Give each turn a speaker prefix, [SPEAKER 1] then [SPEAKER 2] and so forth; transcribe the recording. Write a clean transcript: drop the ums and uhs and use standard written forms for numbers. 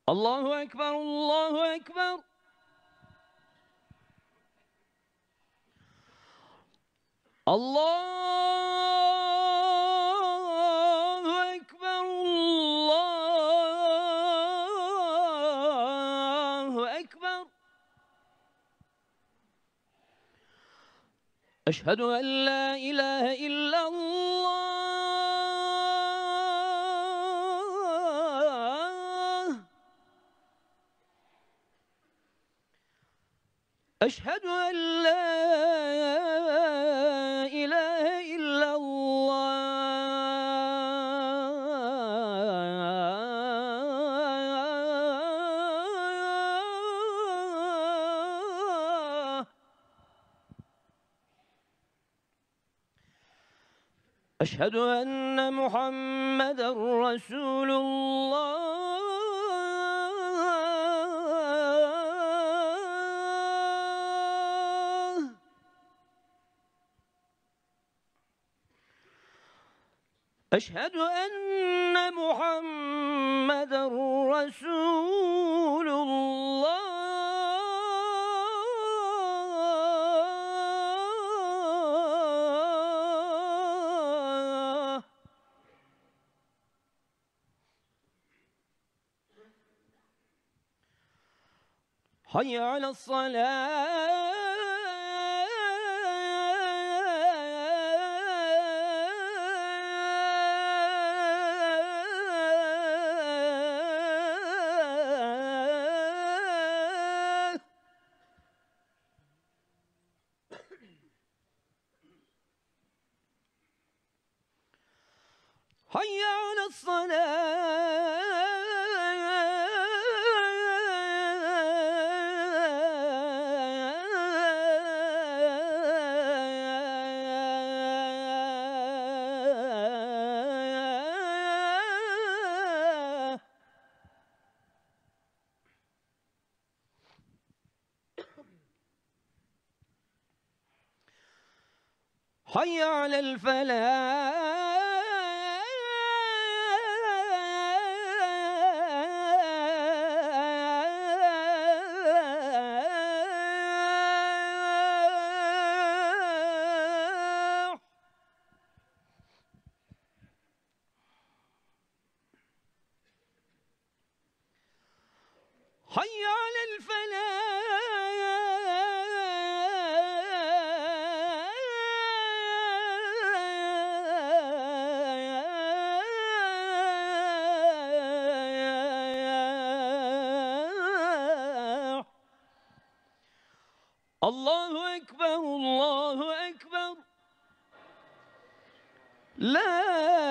[SPEAKER 1] الله أكبر الله أكبر. الله أكبر الله أكبر. أشهد أن لا إله إلا الله. أشهد أن لا إله إلا الله. أشهد أن محمدًا رسول الله. أشهد أن محمدًا رسول الله. حي على الصلاة. حي على الصلاة. حي على الفلاح. حي على الفلاح. الله أكبر الله أكبر. لا